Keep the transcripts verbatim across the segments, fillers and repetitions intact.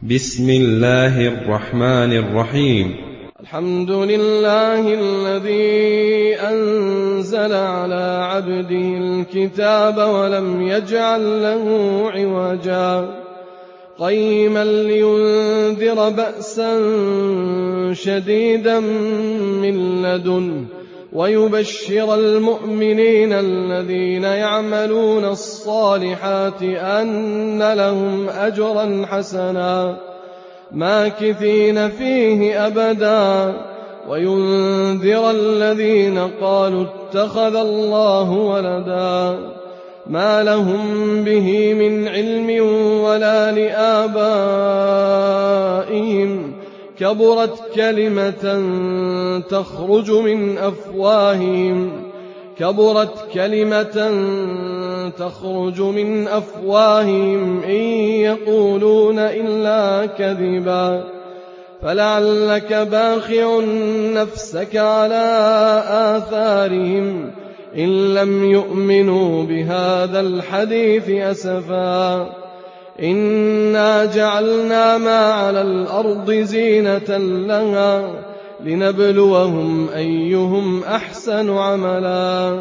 بسم الله الرحمن الرحيم. الحمد لله الذي أنزل على عبده الكتاب ولم يجعل له عوجا قيما لينذر بأسا شديدا من لدنه ويبشر المؤمنين الذين يعملون الصالحات أن لهم أجرا حسنا ماكثين فيه أبدا وينذر الذين قالوا اتخذ الله ولدا ما لهم به من علم ولا لآبائهم كبرت كلمة تخرج من أفواههم كبرت كلمة تخرج من أفواههم إن يقولون إلا كذبا فلعلك باخع نفسك على آثارهم إن لم يؤمنوا بهذا الحديث أسفا إنا جعلنا ما على الأرض زينة لها لنبلوهم أيهم أحسن عملا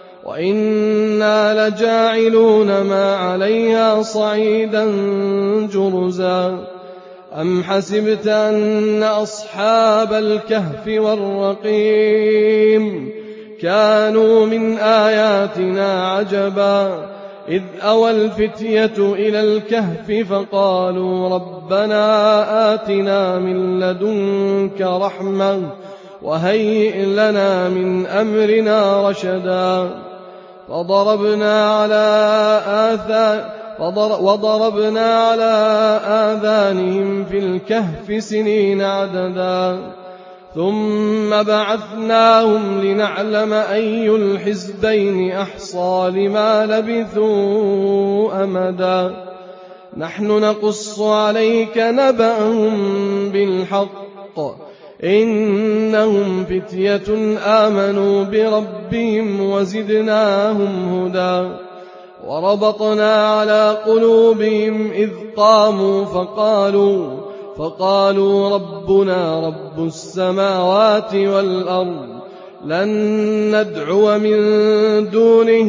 وإنا لجاعلون ما عليها صعيدا جرزا أم حسبت أن أصحاب الكهف والرقيم كانوا من آياتنا عجبا إذ أوى الفتية إلى الكهف فقالوا ربنا آتنا من لدنك رحمة وهيئ لنا من أمرنا رشدا فضربنا على آذان وضربنا على آذانهم في الكهف سنين عددا ثم بعثناهم لنعلم أي الحزبين أحصى لما لبثوا أمدا نحن نقص عليك نبأهم بالحق إنهم فتية آمنوا بربهم وزدناهم هدى وربطنا على قلوبهم إذ قاموا فقالوا فقالوا ربنا رب السماوات والأرض لن ندعو من دونه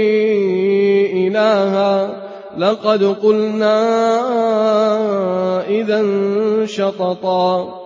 إلها لقد قلنا إذا شططا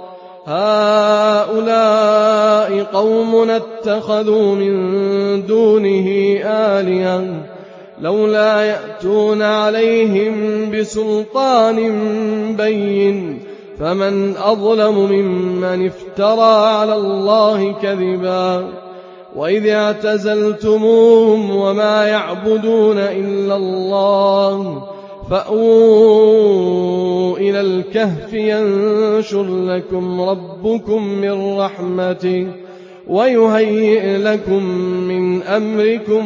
هؤلاء قومنا اتخذوا من دونه آلهة لولا يأتون عليهم بسلطان بين فمن أظلم ممن افترى على الله كذبا وإذ اعتزلتموهم وما يعبدون إلا الله فأووا إلى الكهف ينشر لكم ربكم من رحمته ويهيئ لكم من أمركم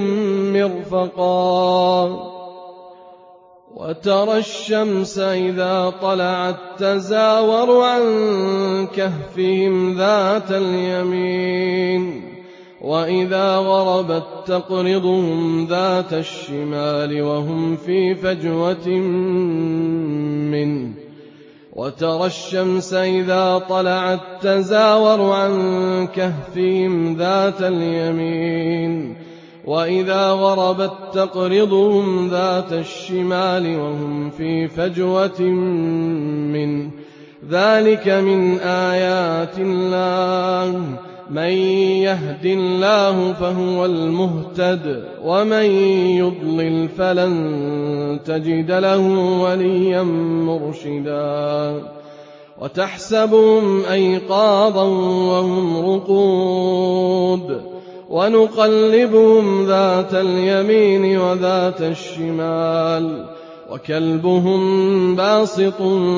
مرفقا وترى الشمس إذا طلعت تزاور عن كهفهم ذات اليمين وإذا غربت تقرضهم ذات الشمال وهم في فجوة منه وترى الشمس إذا طلعت تزاور عن كهفهم ذات اليمين وإذا غربت تقرضهم ذات الشمال وهم في فجوة منه ذلك من آيات الله من يهد الله فهو المهتد ومن يضلل فلن تجد له وليا مرشدا وتحسبهم أيقاظا وهم رقود ونقلبهم ذات اليمين وذات الشمال وكلبهم باسط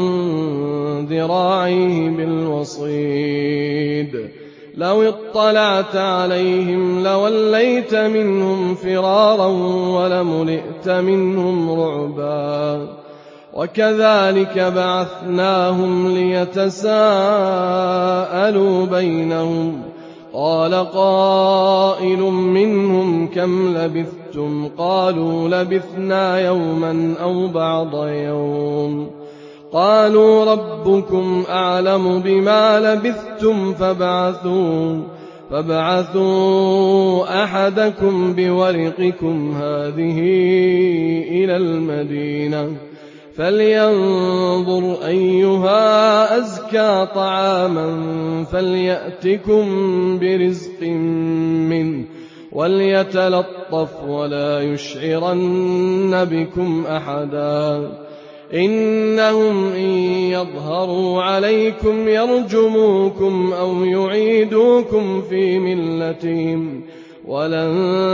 ذراعيه بالوصيد لو اطلعت عليهم لوليت منهم فرارا ولملئت منهم رعبا وكذلك بعثناهم ليتساءلوا بينهم قال قائل منهم كم لبثتم قالوا لبثنا يوما أو بعض يوم قالوا ربكم أعلم بما لبثتم فابعثوا, فابعثوا أحدكم بورقكم هذه إلى المدينة فلينظر أيها أزكى طعاما فليأتكم برزق منه وليتلطف ولا يشعرن بكم أحدا إنهم إن يظهروا عليكم يرجموكم أو يعيدوكم في ملتهم ولن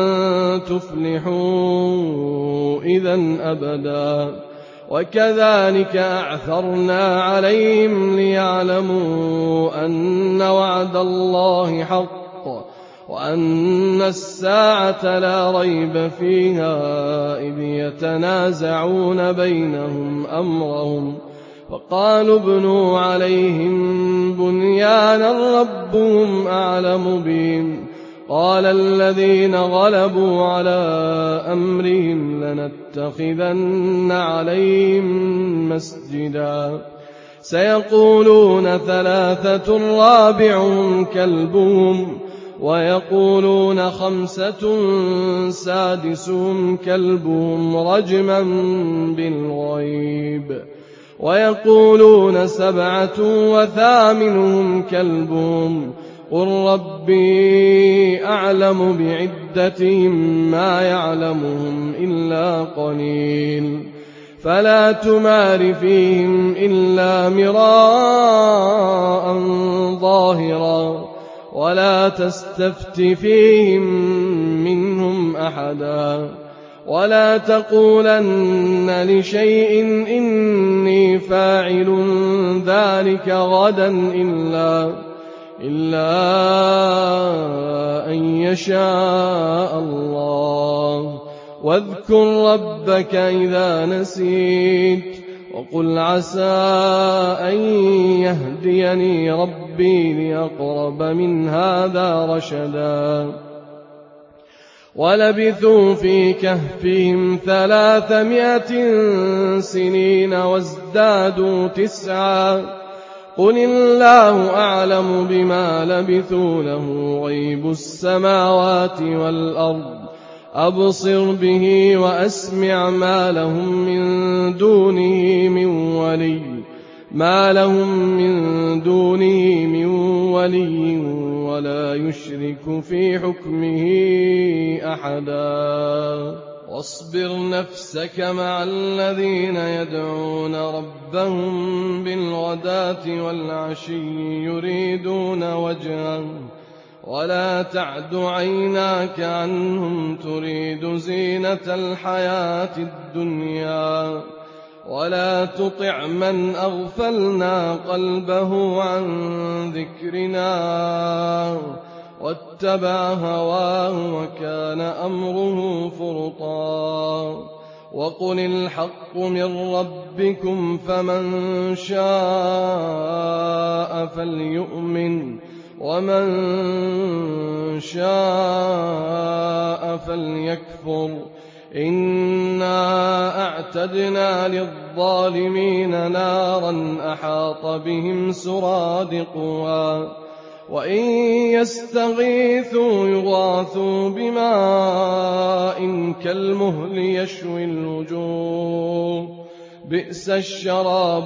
تفلحوا إذن أبدا وكذلك أعثرنا عليهم ليعلموا أن وعد الله حق وأن الساعة لا ريب فيها إذ يتنازعون بينهم أمرهم فقالوا ابنوا عليهم بنيانا ربهم أعلم بهم قال الذين غلبوا على أمرهم لنتخذن عليهم مسجدا سيقولون ثلاثة رابعهم كلبهم ويقولون خمسة سادسهم كلبهم رجما بالغيب ويقولون سبعة وثامنهم كلبهم قل ربي أعلم بعدتهم ما يعلمهم إلا قليل فلا تمار فيهم إلا مراء ظاهرا ولا تستفت فيهم منهم أحدا ولا تقولن لشيء إني فاعل ذلك غدا إلا, إلا أن يشاء الله واذكر ربك إذا نسيت وقل عسى أن يهديني ربي لأقرب من هذا رشدا ولبثوا في كهفهم ثلاثمائة سنين وازدادوا تسعا قل الله أعلم بما لبثوا له غيب السماوات والأرض أبصر به وأسمع ما لهم من دونه من ولي ما لهم من دونه من ولي ولا يشرك في حكمه أحدا واصبر نفسك مع الذين يدعون ربهم بالغداة والعشي يريدون وجهه ولا تعد عيناك عنهم تريد زينة الحياة الدنيا ولا تطع من أغفلنا قلبه عن ذكرنا واتبع هواه وكان أمره فرطا وقل الحق من ربكم فمن شاء فليؤمن ومن شاء فليكفر إنا أعتدنا للظالمين نارا أحاط بهم سرادقها وإن يستغيثوا يغاثوا بماء كالمهل يشوي الوجوه بئس الشراب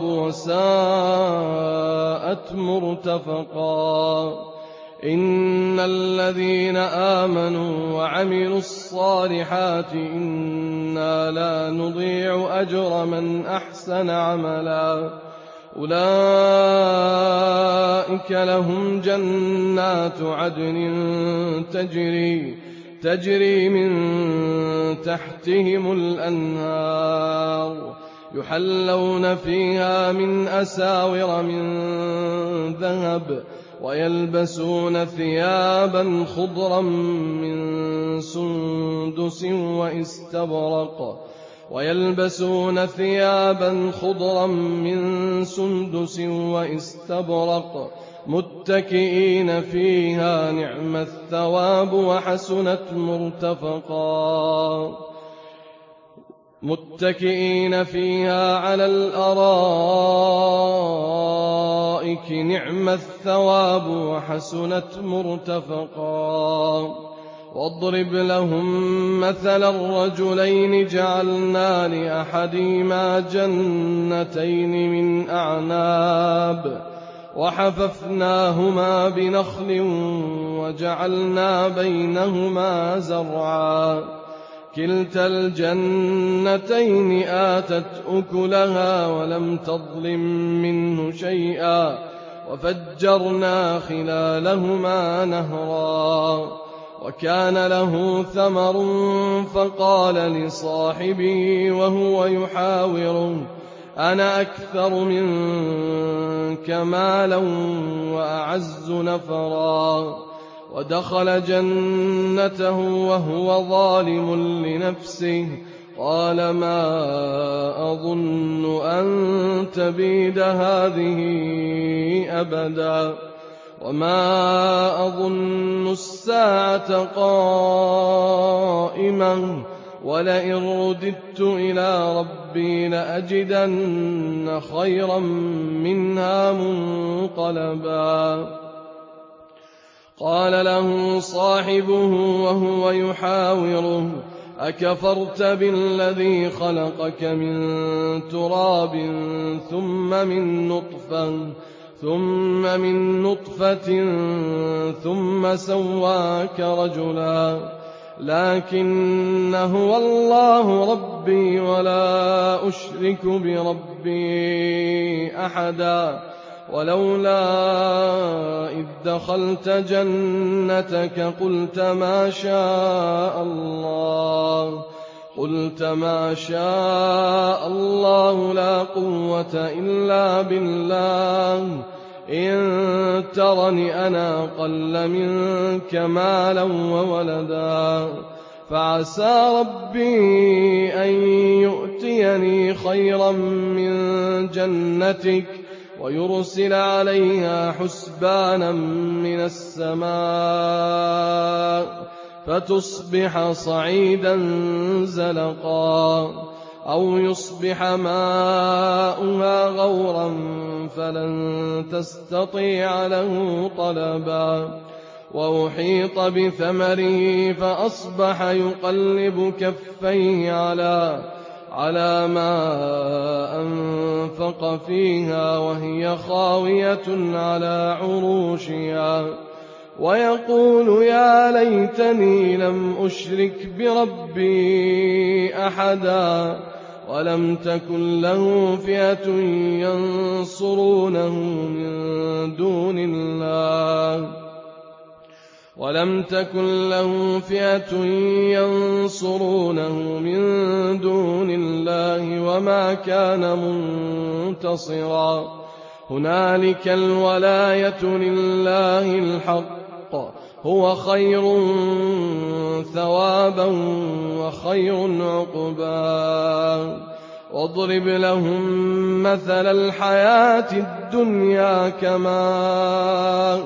وساءت مرتفقا إن الذين آمنوا وعملوا الصالحات إنا لا نضيع أجر من أحسن عملا أولئك لهم جنات عدن تجري تجري من تحتهم الأنهار يحلون فيها من أساور من ذهب ويلبسون ثيابا خضرا من سندس واستبرق ويلبسون ثيابا خضرا من سندس واستبرق متكئين فيها نعم الثواب وحسنت مرتفقا متكئين فيها على الأرائك نعم الثواب وحسنت مرتفقا واضرب لهم مثل الرجلين جعلنا لأحدهما جنتين من أعناب وحففناهما بنخل وجعلنا بينهما زرعا كلتا الجنتين آتت أكلها ولم تظلم منه شيئا وفجرنا خلالهما نهرا وكان له ثمر فقال لصاحبه وهو يحاوره أنا أكثر منك مالا وأعز نفرا ودخل جنته وهو ظالم لنفسه قال ما أظن أن تبيد هذه أبدا وما أظن الساعة قائمة ولئن رددت إلى ربي لأجدن خيرا منها منقلبا قال له صاحبه وهو يحاوره أكفرت بالذي خلقك من تراب ثم من نطفة ثم من نطفة ثم سواك رجلا لكن هو الله ربي ولا أشرك بربي أحدا ولولا إذ دخلت جنتك قلت ما شاء الله قلت ما شاء الله لا قوة إلا بالله إن ترني أنا أقل منك مالا وولدا فعسى ربي أن يؤتيني خيرا من جنتك ويرسل عليها حسبانا من السماء فتصبح صعيدا زلقا أو يصبح ماؤها غورا فلن تستطيع له طلبا وأحيط بثمره فأصبح يقلب كفيه على على ما أنفق فيها وهي خاوية على عروشها ويقول يا ليتني لم أشرك بربي أحدا ولم تكن له فئة ينصرونه من دون الله ولم تكن له فئة ينصرونه من دون الله وما كان منتصرا هنالك الولاية لله الحق هو خير ثوابا وخير عقبا واضرب لهم مثل الحياة الدنيا كماء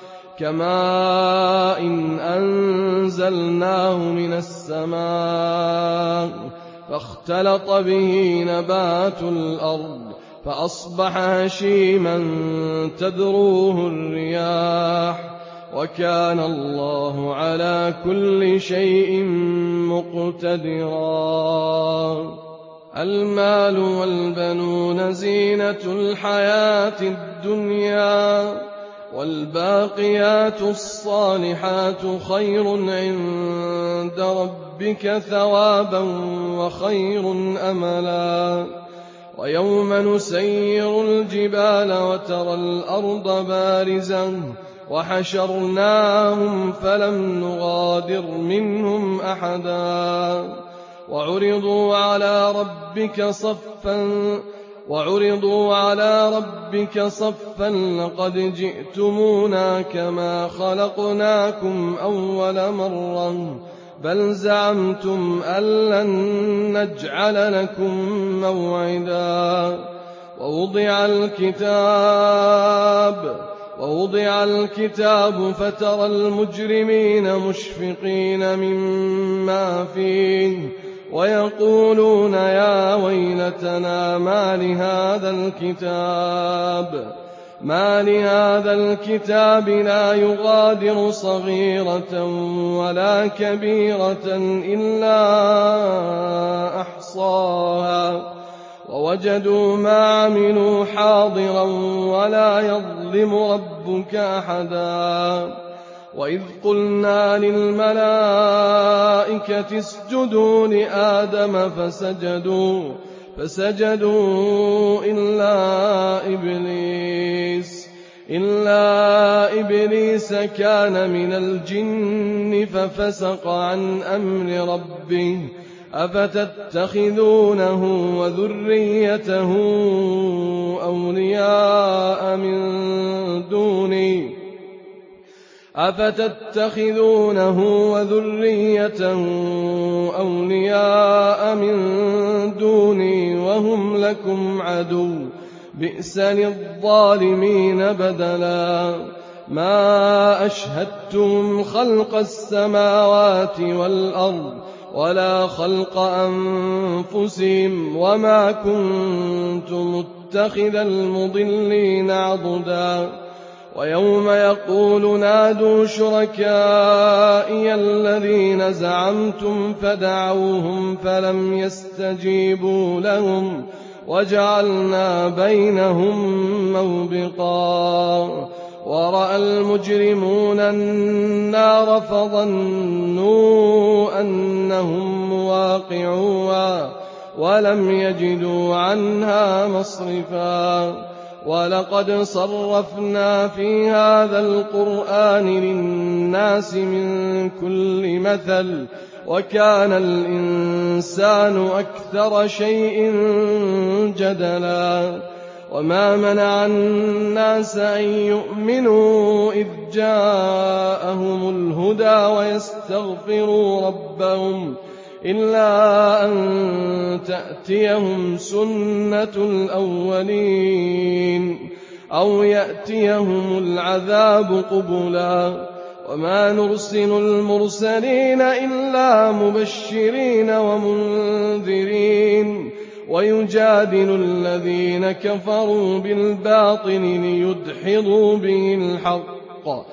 كماء إن أنزلناه من السماء فاختلط به نبات الأرض فأصبح هشيما تذروه الرياح وكان الله على كل شيء مقتدرا المال والبنون زينة الحياة الدنيا والباقيات الصالحات خير عند ربك ثوابا وخير أملا ويوم نسير الجبال وترى الأرض بارزة وحشرناهم فلم نغادر منهم أحدا وعرضوا على ربك صفا وعرضوا على ربك صفا لقد جئتمونا كما خلقناكم أول مرة بل زعمتم أن لن نجعل لكم موعدا ووضع الكتاب ووضع الكتاب فترى المجرمين مشفقين مما فيه ويقولون يا ويلتنا ما لهذا الكتاب ما لهذا الكتاب لا يغادر صغيرة ولا كبيرة إلا أحصاها ووجدوا ما عملوا حاضرا ولا يظلم ربك أحدا وإذ قلنا للملائكة اسجدوا لآدم فسجدوا فسجدوا إلا إبليس إلا إبليس كان من الجن ففسق عن أمر ربه أفتتخذونه وذريته أولياء من دوني أفتتخذونه وذريته أولياء من دوني وهم لكم عدو بئس للظالمين بدلا ما أشهدتم خلق السماوات والأرض ولا خلق أنفسهم وما كنت متخذ المضلين عضدا ويوم يقول نادوا شركائي الذين زعمتم فدعوهم فلم يستجيبوا لهم وجعلنا بينهم موبقا ورأى المجرمون النار فظنوا أنهم مواقعوها ولم يجدوا عنها مصرفا ولقد صرفنا في هذا القرآن للناس من كل مثل وكان الإنسان أكثر شيء جدلا وما منع الناس أن يؤمنوا إذ جاءهم الهدى ويستغفروا ربهم إلا أن تأتيهم سنة الأولين أو يأتيهم العذاب قبلا وما نرسل المرسلين إلا مبشرين ومنذرين ويجادل الذين كفروا بالباطل ليدحضوا به الحق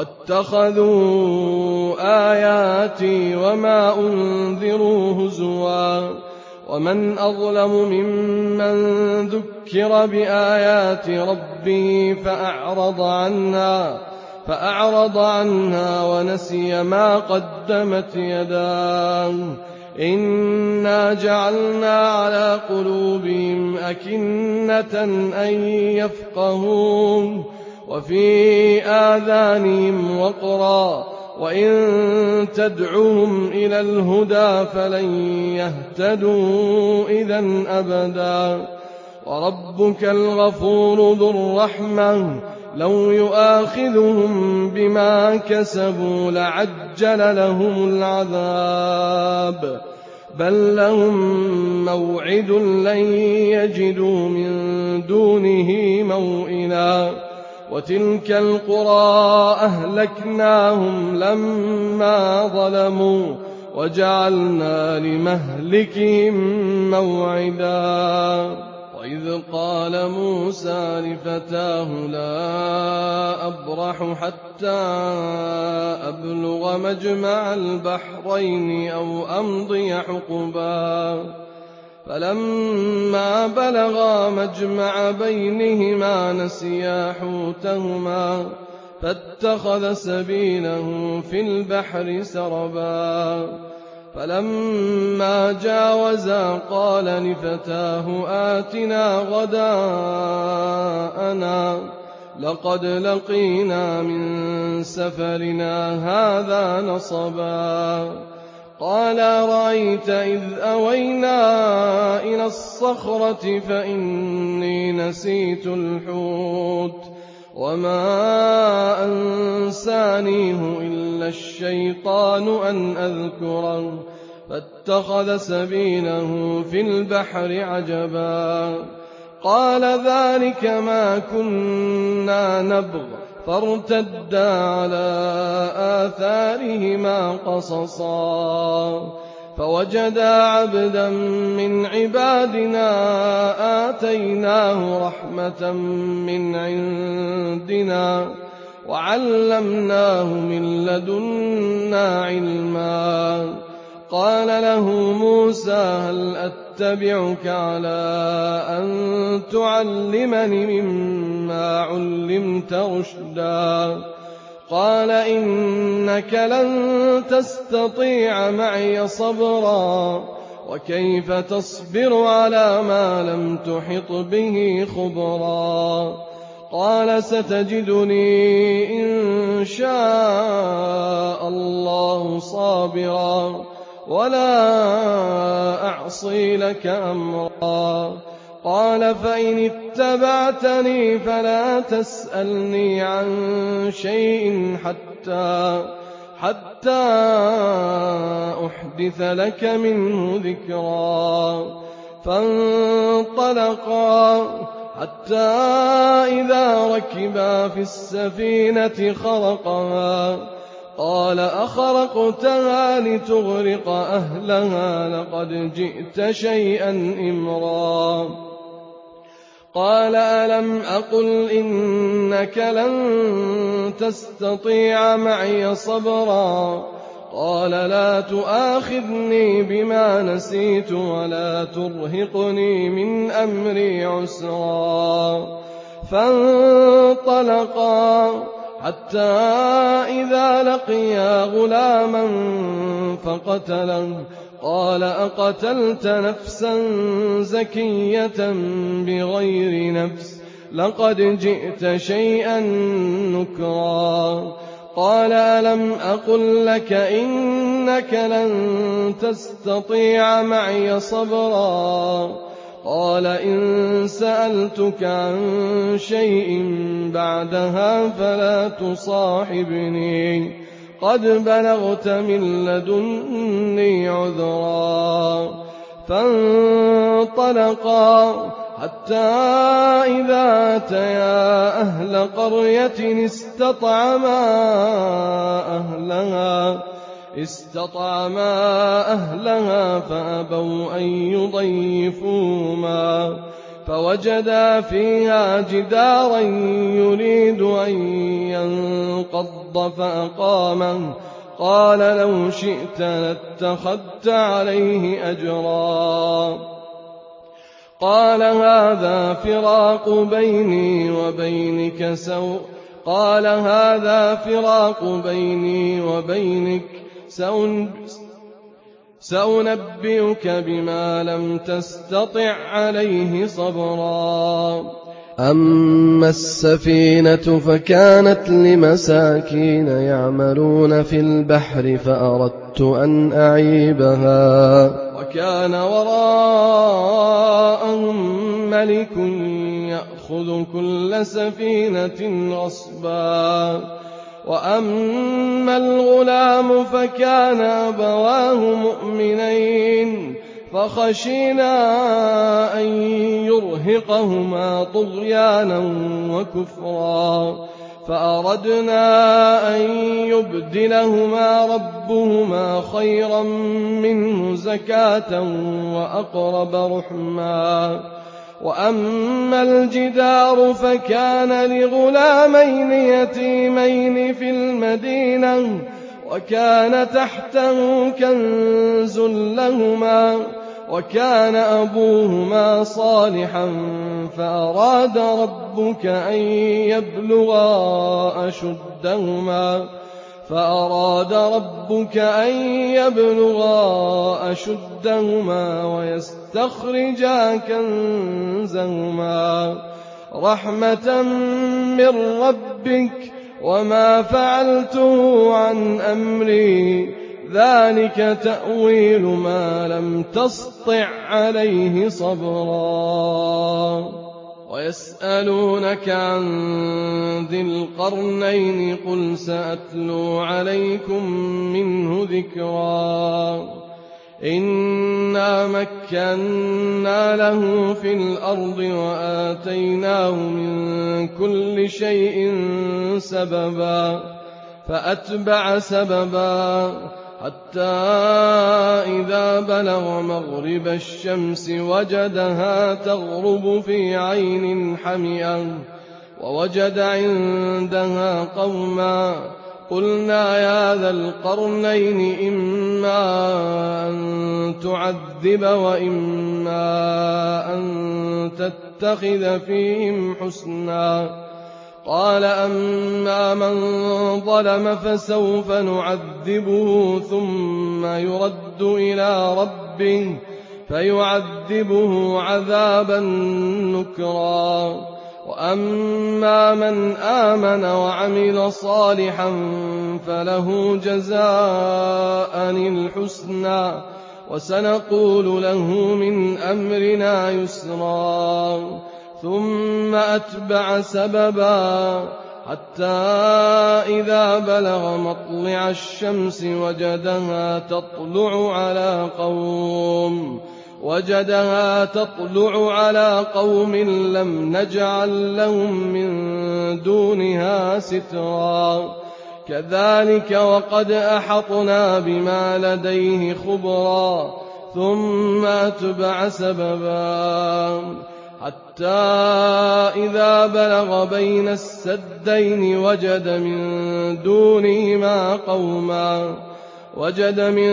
واتخذوا آياتي وما أنذروا هزوا ومن أظلم ممن ذكر بآيات ربه فأعرض عنها فأعرض عنها ونسي ما قدمت يداه إنا جعلنا على قلوبهم أكنة أن يفقهون وفي آذانهم وقرا وإن تدعوهم إلى الهدى فلن يهتدوا إذا أبدا وربك الغفور ذو الرحمة لو يؤاخذهم بما كسبوا لعجل لهم العذاب بل لهم موعد لن يجدوا من دونه موئلا وتلك القرى أهلكناهم لما ظلموا وجعلنا لمهلكهم موعدا وإذ قال موسى لفتاه لا أبرح حتى أبلغ مجمع البحرين أو أمضي حقبا فلما بلغا مجمع بينهما نسيا حوتهما فاتخذ سبيله في البحر سربا فلما جاوزا قال لفتاه آتنا غداءنا لقد لقينا من سفرنا هذا نصبا قال أرأيت إذ أوينا إلى الصخرة فإني نسيت الحوت وما أنسانيه إلا الشيطان أن أذكره فاتخذ سبيله في البحر عجبا قال ذلك ما كنا نبغ فارتدا على آثارهما قصصا فوجدا عبدا من عبادنا آتيناه رحمة من عندنا وعلمناه من لدنا علما. قال له موسى هل أتبعك على أن تعلمني مما علمت رشدا؟ قال إنك لن تستطيع معي صبرا وكيف تصبر على ما لم تحط به خبرا؟ قال ستجدني إن شاء الله صابرا ولا أعصي لك أمرا. قال فإن اتبعتني فلا تسألني عن شيء حتى حتى أحدث لك منه ذكرا. فانطلقا حتى إذا ركبا في السفينة خرقها قال أخرقتها لتغرق أهلها لقد جئت شيئا إمرا. قال ألم أقل إنك لن تستطيع معي صبرا؟ قال لا تؤاخذني بما نسيت ولا ترهقني من أمري عسرا. فانطلقا حتى إذا لقيا غلاما فقتله قال أقتلت نفسا زكية بغير نفس لقد جئت شيئا نكرا. قال ألم أقل لك إنك لن تستطيع معي صبرا؟ قال إن سألتك عن شيء بعدها فلا تصاحبني قد بلغت من لدني عذرا. فانطلقا حتى إذا أتيا أهل قرية استطعما أهلها استطعما أهلها فأبوا أن يضيفوهما فوجدا فيها جدارا يريد أن ينقض فأقامه قال لو شئت لاتخذت عليه أجرا. قال هذا فراق بيني وبينك سوء قال هذا فراق بيني وبينك سأنبئك بما لم تستطع عليه صبرا. أما السفينة فكانت لمساكين يعملون في البحر فأردت أن أعيبها وكان وراءهم ملك يأخذ كل سفينة غصبا. وأما الغلام فكان أبواه مؤمنين فخشينا أن يرهقهما طغيانا وكفرا فأردنا أن يبدلهما ربهما خيرا منه زكاة وأقرب رحما. وأما الجدار فكان لغلامين يتيمين في المدينة وكان تحته كنز لهما وكان أبوهما صالحا فأراد ربك أن يبلغا أشدهما فأراد ربك أن يبلغا أشدهما ويستخرجا كنزهما رحمة من ربك وما فعلته عن أمري ذلك تأويل ما لم تسطع عليه صبرا. ويسألونك عن ذي القرنين قل سأتلو عليكم منه ذكرا. إنا مكنا له في الأرض وآتيناه من كل شيء سببا فأتبع سببا حتى إذا بلغ مغرب الشمس وجدها تغرب في عين حمئة ووجد عندها قوما قلنا يا ذا القرنين إما أن تعذب وإما أن تتخذ فيهم حسنا قال أما من ظلم فسوف نعذبه ثم يرد إلى ربه فيعذبه عذابا نكرا وأما من آمن وعمل صالحا فله جزاء الحسنى وسنقول له من أمرنا يسرا ثم أتبع سببا حتى إذا بلغ مطلع الشمس وجدها تطلع على قوم وجدها تطلع على قوم لم نجعل لهم من دونها سترا كذلك وقد أحطنا بما لديه خبرا ثم أتبع سببا حتى إذا بلغ بين السدين وجد من دونهما قوما وجد من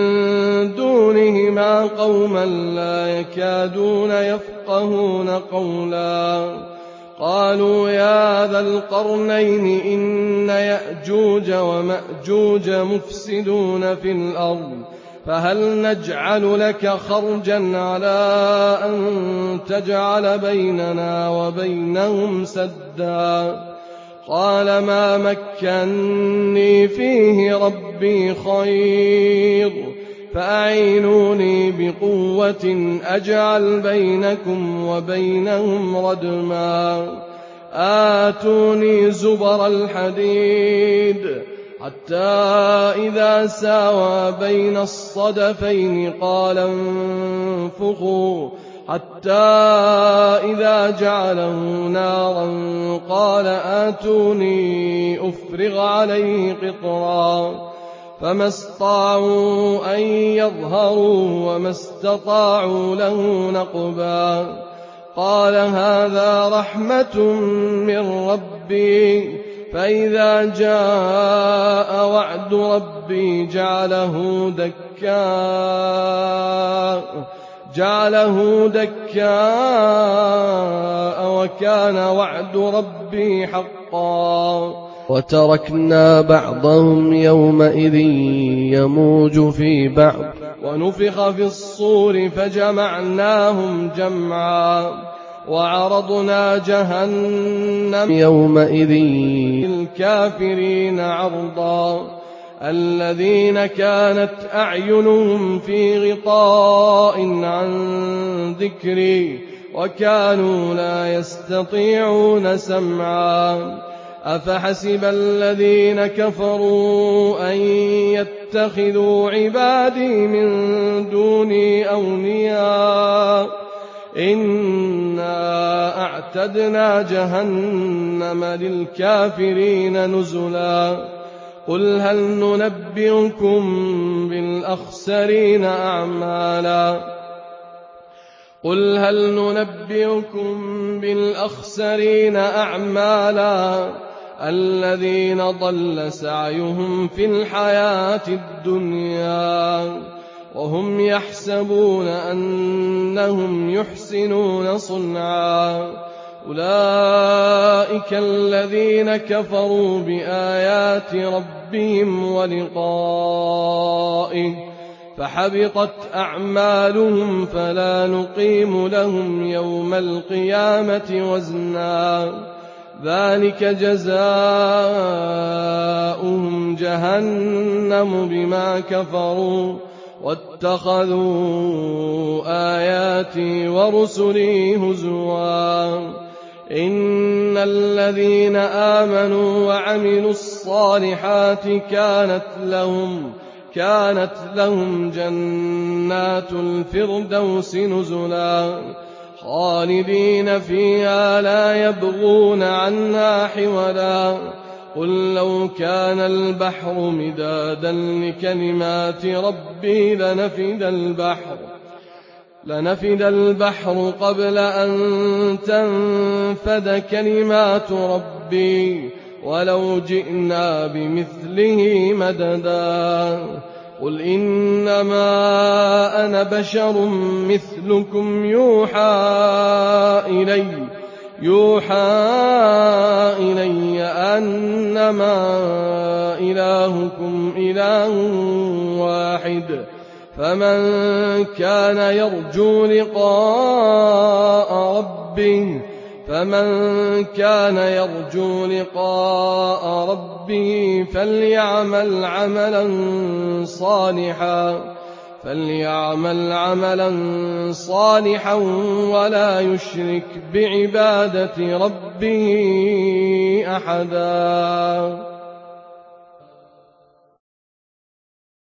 دونهما قوما لا يكادون يفقهون قولا قالوا يا ذا القرنين إن يأجوج ومأجوج مفسدون في الأرض فهل نجعل لك خرجا على أن تجعل بيننا وبينهم سدا قال ما مكني فيه ربي خير فأعينوني بقوة أجعل بينكم وبينهم ردما آتوني زبر الحديد حتى إذا ساوى بين الصدفين قال انفخوا حتى إذا جعله نارا قال آتوني أفرغ عليه قطرا فما استطاعوا أن يظهروا وما استطاعوا له نقبا قال هذا رحمة من ربي فإذا جاء وعد ربي جعله دكاء جعله دكاء وكان وعد ربي حقا وتركنا بعضهم يومئذ يموج في بعض ونفخ في الصور فجمعناهم جمعا وعرضنا جهنم يومئذ للكافرين عرضا الذين كانت أعينهم في غطاء عن ذكري وكانوا لا يستطيعون سمعا أفحسب الذين كفروا أن يتخذوا عبادي من دوني أولياء إنا أعتدنا جهنم للكافرين نزلا قل هل ننبئكم بالأخسرين أعمالا قل هل ننبئكم بالأخسرين أعمالا الذين ضل سعيهم في الحياة الدنيا وهم يحسبون أنهم يحسنون صنعا أولئك الذين كفروا بآيات ربهم ولقائه فحبطت أعمالهم فلا نقيم لهم يوم القيامة وزنا ذلك جزاؤهم جهنم بما كفروا واتخذوا آياتي ورسلي هزوا إن الذين آمنوا وعملوا الصالحات كانت لهم كانت لهم جنات الفردوس نزلا خالدين فيها لا يبغون عنها حولا قل لو كان البحر مدادا لكلمات ربي لنفد البحر لنفد البحر قبل أن تنفد كلمات ربي ولو جئنا بمثله مددا قل إنما أنا بشر مثلكم يوحى إلي يوحى إلي أنما إلهكم إله واحد فمن كان يرجو لقاء ربه فمن كان يرجو لقاء ربه فليعمل عملا صالحا فليعمل عملا صالحا ولا يشرك بعبادة ربه أحدا